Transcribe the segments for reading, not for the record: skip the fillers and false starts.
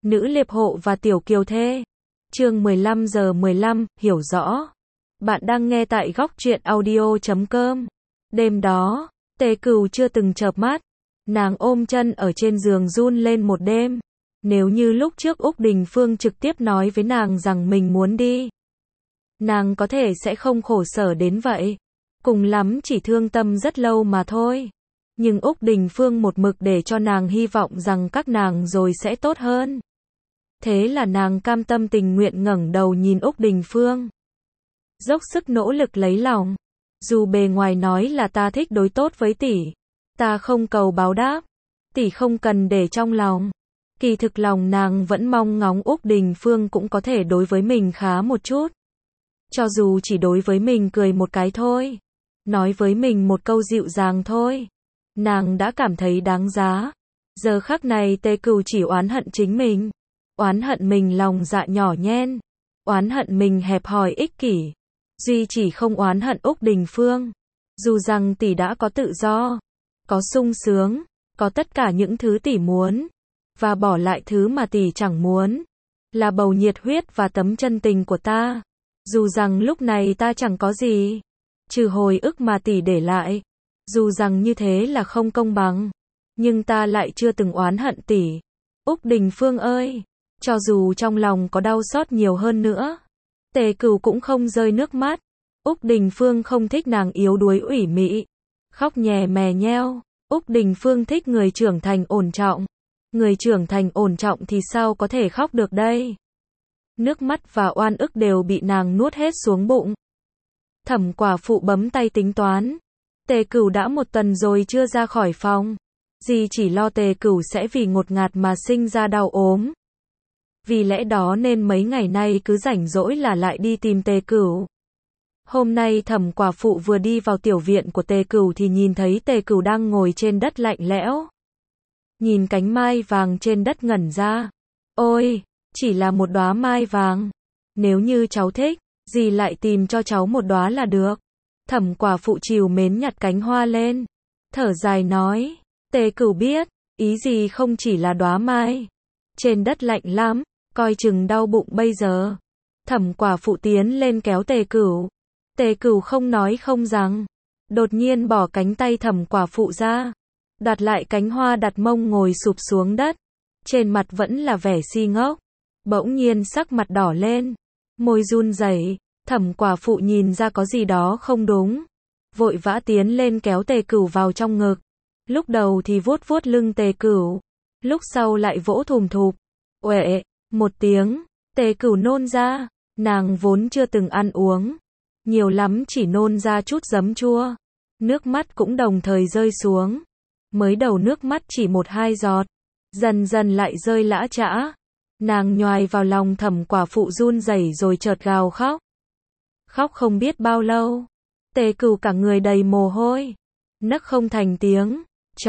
Nữ liệp hộ và tiểu kiều thê. Chương 15:15, hiểu rõ. Bạn đang nghe tại góc truyện audio.com. Đêm đó, Tề Cửu chưa từng chợp mắt. Nàng ôm chân ở trên giường run lên một đêm. Nếu như lúc trước Úc Đình Phương trực tiếp nói với nàng rằng mình muốn đi, nàng có thể sẽ không khổ sở đến vậy. Cùng lắm chỉ thương tâm rất lâu mà thôi. Nhưng Úc Đình Phương một mực để cho nàng hy vọng rằng các nàng rồi sẽ tốt hơn. Thế là nàng cam tâm tình nguyện ngẩng đầu nhìn Úc Đình Phương. Dốc sức nỗ lực lấy lòng. Dù bề ngoài nói là ta thích đối tốt với tỷ, ta không cầu báo đáp, tỷ không cần để trong lòng. Kỳ thực lòng nàng vẫn mong ngóng Úc Đình Phương cũng có thể đối với mình khá một chút. Cho dù chỉ đối với mình cười một cái thôi, nói với mình một câu dịu dàng thôi, nàng đã cảm thấy đáng giá. Giờ khắc này Tề Cửu chỉ oán hận chính mình, oán hận mình lòng dạ nhỏ nhen, oán hận mình hẹp hòi ích kỷ. Duy chỉ không oán hận Úc Đình Phương. Dù rằng tỷ đã có tự do, có sung sướng, có tất cả những thứ tỷ muốn, và bỏ lại thứ mà tỷ chẳng muốn, là bầu nhiệt huyết và tấm chân tình của ta. Dù rằng lúc này ta chẳng có gì, trừ hồi ức mà tỷ để lại. Dù rằng như thế là không công bằng, nhưng ta lại chưa từng oán hận tỷ. Úc Đình Phương ơi, cho dù trong lòng có đau xót nhiều hơn nữa, Tề Cửu cũng không rơi nước mắt. Úc Đình Phương không thích nàng yếu đuối ủy mị, khóc nhè mè nheo. Úc Đình Phương thích người trưởng thành ổn trọng. Người trưởng thành ổn trọng thì sao có thể khóc được đây? Nước mắt và oan ức đều bị nàng nuốt hết xuống bụng. Thẩm Quả Phụ bấm tay tính toán. Tề Cửu đã một tuần rồi chưa ra khỏi phòng. Dì chỉ lo Tề Cửu sẽ vì ngột ngạt mà sinh ra đau ốm. Vì lẽ đó nên mấy ngày nay cứ rảnh rỗi là lại đi tìm Tề Cửu. Hôm nay Thẩm Quả Phụ vừa đi vào tiểu viện của Tề Cửu thì nhìn thấy Tề Cửu đang ngồi trên đất lạnh lẽo. Nhìn cánh mai vàng trên đất ngẩn ra. Ôi, chỉ là một đóa mai vàng. Nếu như cháu thích, dì lại tìm cho cháu một đóa là được. Thẩm Quả Phụ trìu mến nhặt cánh hoa lên. Thở dài nói, Tề Cửu biết, ý gì không chỉ là đóa mai. Trên đất lạnh lắm, coi chừng đau bụng bây giờ. Thẩm Quả Phụ tiến lên kéo Tề Cửu. Tề Cửu không nói không rằng. Đột nhiên bỏ cánh tay Thẩm Quả Phụ ra. Đặt lại cánh hoa đặt mông ngồi sụp xuống đất. Trên mặt vẫn là vẻ si ngốc. Bỗng nhiên sắc mặt đỏ lên. Môi run rẩy. Thẩm Quả Phụ nhìn ra có gì đó không đúng. Vội vã tiến lên kéo Tề Cửu vào trong ngực. Lúc đầu thì vuốt vuốt lưng Tề Cửu. Lúc sau lại vỗ thùm thụp. Uệ, một tiếng. Tề Cửu nôn ra. Nàng vốn chưa từng ăn uống. Nhiều lắm chỉ nôn ra chút giấm chua. Nước mắt cũng đồng thời rơi xuống. Mới đầu nước mắt chỉ 1-2 giọt. Dần dần lại rơi lã chã. Nàng nhoài vào lòng Thẩm Quả Phụ run rẩy rồi chợt gào khóc. Khóc không biết bao lâu. Tề Cửu cả người đầy mồ hôi. Nấc không thành tiếng.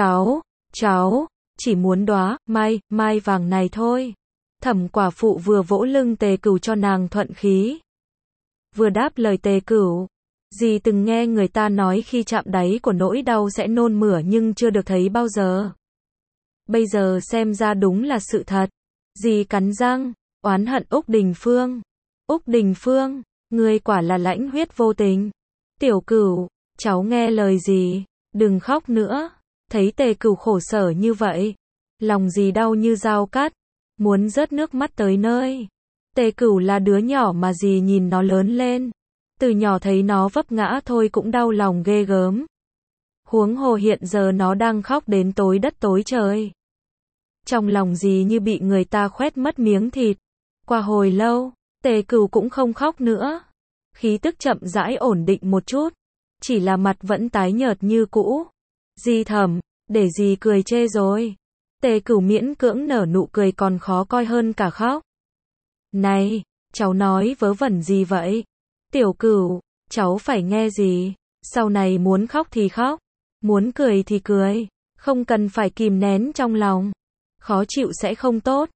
Cháu, chỉ muốn đóa mai vàng này thôi. Thẩm Quả Phụ vừa vỗ lưng Tề Cửu cho nàng thuận khí, vừa đáp lời Tề Cửu. Dì từng nghe người ta nói khi chạm đáy của nỗi đau sẽ nôn mửa nhưng chưa được thấy bao giờ. Bây giờ xem ra đúng là sự thật. Dì cắn răng, oán hận Úc Đình Phương. Úc Đình Phương, ngươi quả là lãnh huyết vô tình. Tiểu Cửu, cháu nghe lời dì, đừng khóc nữa. Thấy Tề Cửu khổ sở như vậy, lòng dì đau như dao cắt, muốn rớt nước mắt tới nơi. Tề Cửu là đứa nhỏ mà dì nhìn nó lớn lên. Từ nhỏ thấy nó vấp ngã thôi cũng đau lòng ghê gớm. Huống hồ hiện giờ nó đang khóc đến tối đất tối trời. Trong lòng dì như bị người ta khoét mất miếng thịt. Qua hồi lâu, Tề Cửu cũng không khóc nữa. Khí tức chậm rãi ổn định một chút. Chỉ là mặt vẫn tái nhợt như cũ. Dì Thẩm, để dì cười chê rồi. Tề Cửu miễn cưỡng nở nụ cười còn khó coi hơn cả khóc. Này, cháu nói vớ vẩn gì vậy? Tiểu Cửu, cháu phải nghe gì? Sau này muốn khóc thì khóc, muốn cười thì cười, không cần phải kìm nén trong lòng. Khó chịu sẽ không tốt.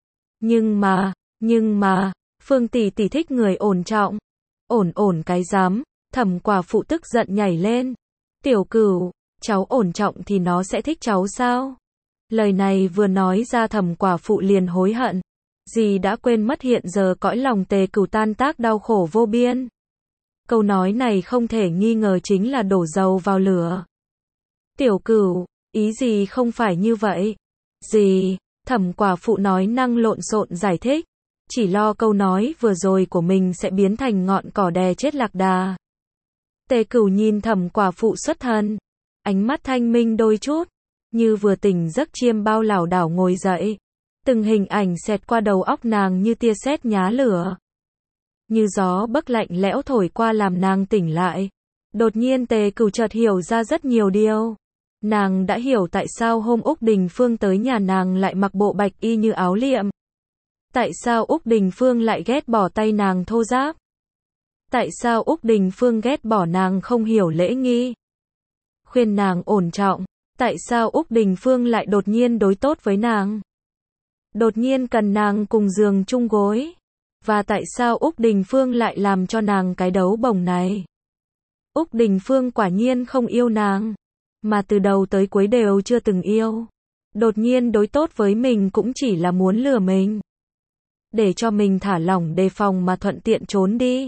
Nhưng mà, Phương tỷ tỷ thích người ổn trọng. Ổn cái dám. Thẩm Quả Phụ tức giận nhảy lên. Tiểu Cửu, cháu ổn trọng thì nó sẽ thích cháu sao? Lời này vừa nói ra Thẩm Quả Phụ liền hối hận. Dì đã quên mất hiện giờ cõi lòng Tề Cửu tan tác đau khổ vô biên. Câu nói này không thể nghi ngờ chính là đổ dầu vào lửa. Tiểu Cửu, ý gì không phải như vậy. Dì, Thẩm quả phụ nói năng lộn xộn giải thích. Chỉ lo câu nói vừa rồi của mình sẽ biến thành ngọn cỏ đè chết lạc đà. Tề Cửu nhìn Thẩm quả phụ xuất thần. Ánh mắt thanh minh đôi chút. Như vừa tỉnh giấc chiêm bao lảo đảo ngồi dậy. Từng hình ảnh xẹt qua đầu óc nàng như tia sét nhá lửa. Như gió bấc lạnh lẽo thổi qua làm nàng tỉnh lại. Đột nhiên Tề Cửu chợt hiểu ra rất nhiều điều. Nàng đã hiểu tại sao hôm Úc Đình Phương tới nhà nàng lại mặc bộ bạch y như áo liệm. Tại sao Úc Đình Phương lại ghét bỏ tay nàng thô ráp. Tại sao Úc Đình Phương ghét bỏ nàng không hiểu lễ nghi. Khuyên nàng ổn trọng. Tại sao Úc Đình Phương lại đột nhiên đối tốt với nàng. Đột nhiên cần nàng cùng giường chung gối. Và tại sao Úc Đình Phương lại làm cho nàng cái đấu bổng này. Úc Đình Phương quả nhiên không yêu nàng. Mà từ đầu tới cuối đều chưa từng yêu. Đột nhiên đối tốt với mình cũng chỉ là muốn lừa mình. Để cho mình thả lỏng đề phòng mà thuận tiện trốn đi.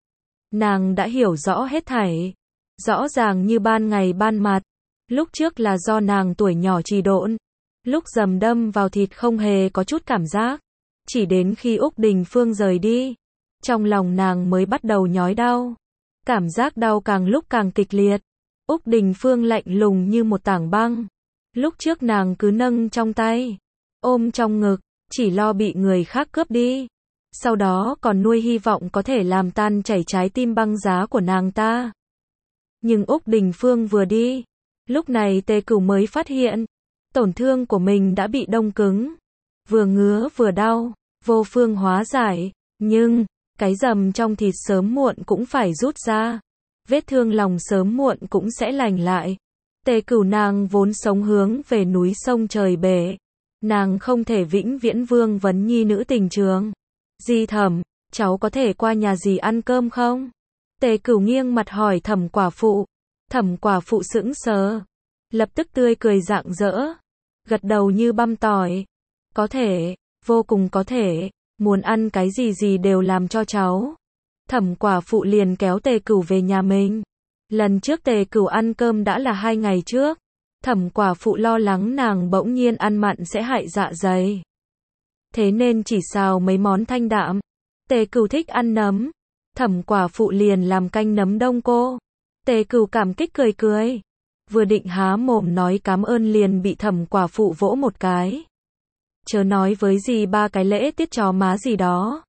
Nàng đã hiểu rõ hết thảy. Rõ ràng như ban ngày ban mặt. Lúc trước là do nàng tuổi nhỏ trì độn. Lúc dầm đâm vào thịt không hề có chút cảm giác. Chỉ đến khi Úc Đình Phương rời đi. Trong lòng nàng mới bắt đầu nhói đau. Cảm giác đau càng lúc càng kịch liệt. Úc Đình Phương lạnh lùng như một tảng băng. Lúc trước nàng cứ nâng trong tay. Ôm trong ngực. Chỉ lo bị người khác cướp đi. Sau đó còn nuôi hy vọng có thể làm tan chảy trái tim băng giá của nàng ta. Nhưng Úc Đình Phương vừa đi. Lúc này Tề Cửu mới phát hiện. Tổn thương của mình đã bị đông cứng. Vừa ngứa vừa đau. Vô phương hóa giải. Nhưng, cái dầm trong thịt sớm muộn cũng phải rút ra. Vết thương lòng sớm muộn cũng sẽ lành lại. Tề Cửu nàng vốn sống hướng về núi sông trời bể. Nàng không thể vĩnh viễn vương vấn nhi nữ tình trường. Dì Thẩm, cháu có thể qua nhà dì ăn cơm không? Tề Cửu nghiêng mặt hỏi Thẩm quả phụ. Thẩm quả phụ sững sờ. Lập tức tươi cười rạng rỡ. Gật đầu như băm tỏi. Có thể, vô cùng có thể. Muốn ăn cái gì gì đều làm cho cháu. Thẩm quả phụ liền kéo Tề Cửu về nhà mình. Lần trước Tề Cửu ăn cơm đã là 2 ngày trước. Thẩm quả phụ lo lắng nàng bỗng nhiên ăn mặn sẽ hại dạ dày. Thế nên chỉ xào mấy món thanh đạm. Tề Cửu thích ăn nấm. Thẩm quả phụ liền làm canh nấm đông cô. Tề Cửu cảm kích cười cười. Vừa định há mồm nói cảm ơn liền bị Thẩm quả phụ vỗ một cái. Chớ nói với dì 3 cái lễ tiết chó má gì đó.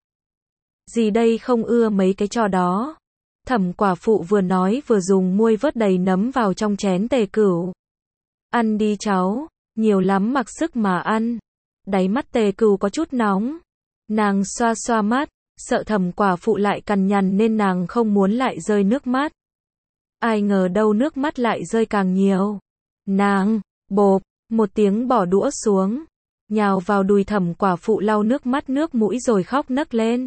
Dì đây không ưa mấy cái trò đó. Thẩm quả phụ vừa nói vừa dùng muôi vớt đầy nấm vào trong chén Tề Cửu. Ăn đi cháu, nhiều lắm mặc sức mà ăn. Đáy mắt Tề Cửu có chút nóng. Nàng xoa xoa mắt, sợ Thẩm quả phụ lại cằn nhằn nên nàng không muốn lại rơi nước mắt. Ai ngờ đâu nước mắt lại rơi càng nhiều. Nàng, bộp, một tiếng bỏ đũa xuống. Nhào vào đùi Thẩm quả phụ lau nước mắt nước mũi rồi khóc nấc lên.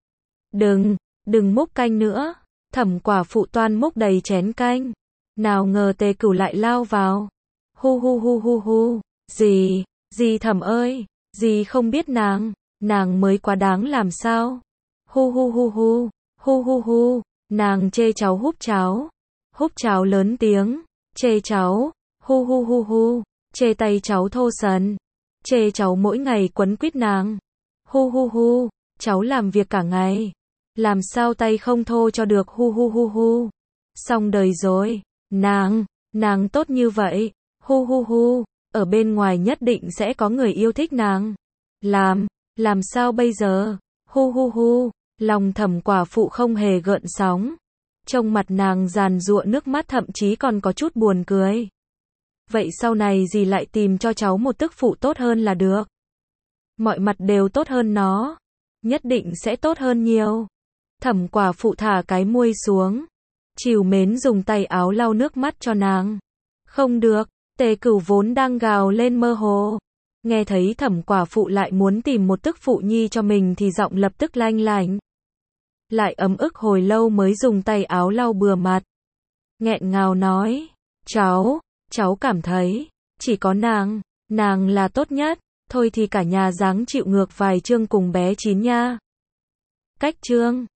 Đừng múc canh nữa. Thẩm quả phụ toan múc đầy chén canh. Nào ngờ Tề Cửu lại lao vào. Hu hu hu hu hu. Dì Thẩm ơi, dì không biết nàng mới quá đáng làm sao. Hu hu hu hu, hu hu hu, nàng chê cháu húp cháo lớn tiếng, chê cháu, hu hu hu hu, chê tay cháu thô sần, chê cháu mỗi ngày quấn quýt nàng. Hu hu hu, cháu làm việc cả ngày. Làm sao tay không thô cho được hu hu hu hu. Xong đời rồi, nàng tốt như vậy, hu hu hu, ở bên ngoài nhất định sẽ có người yêu thích nàng. Làm sao bây giờ, hu hu hu, lòng Thẩm quả phụ không hề gợn sóng. Trông mặt nàng giàn giụa nước mắt thậm chí còn có chút buồn cười. Vậy sau này dì lại tìm cho cháu một tức phụ tốt hơn là được. Mọi mặt đều tốt hơn nó. Nhất định sẽ tốt hơn nhiều. Thẩm quả phụ thả cái muôi xuống. Trìu mến dùng tay áo lau nước mắt cho nàng. Không được, Tề Cửu vốn đang gào lên mơ hồ. Nghe thấy Thẩm quả phụ lại muốn tìm một tức phụ nhi cho mình thì giọng lập tức lanh lảnh. Lại ấm ức hồi lâu mới dùng tay áo lau bừa mặt. Nghẹn ngào nói, cháu cảm thấy, chỉ có nàng là tốt nhất. Thôi thì cả nhà ráng chịu ngược vài chương cùng bé Chín nha. Cách chương